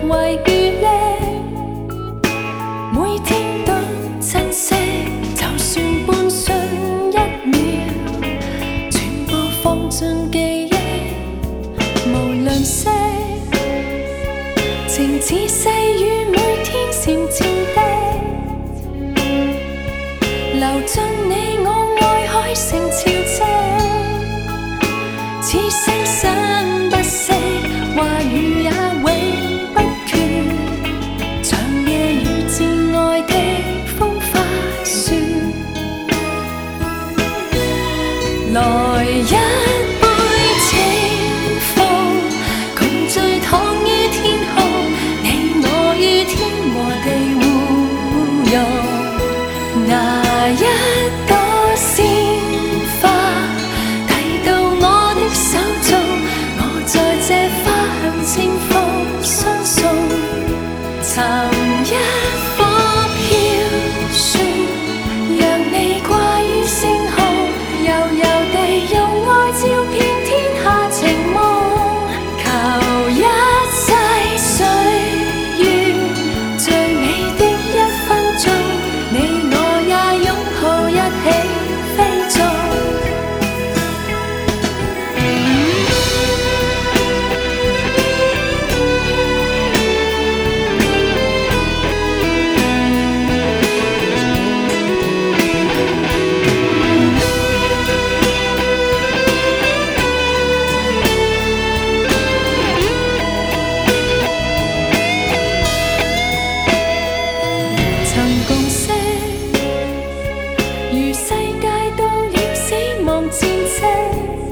为余力，每天都珍惜，就算半瞬一秒，全部放进记忆，无吝惜。情似细雨，每天渐渐的流进你我爱海，成潮汐，似生生不息，话语也永不缺，长夜与挚爱的风花雪，来一杯清风，共醉躺于天空，你我於天和地互融，拿一朵鮮花遞到我的手中，我在這花香清風相送，尋一顆飄雪，讓你掛於星空，悠悠地用愛照遍天下情夢，求一世歲月最美的一分鐘，你我也擁抱一起飛縱。曾共識，如世界到了死亡前夕。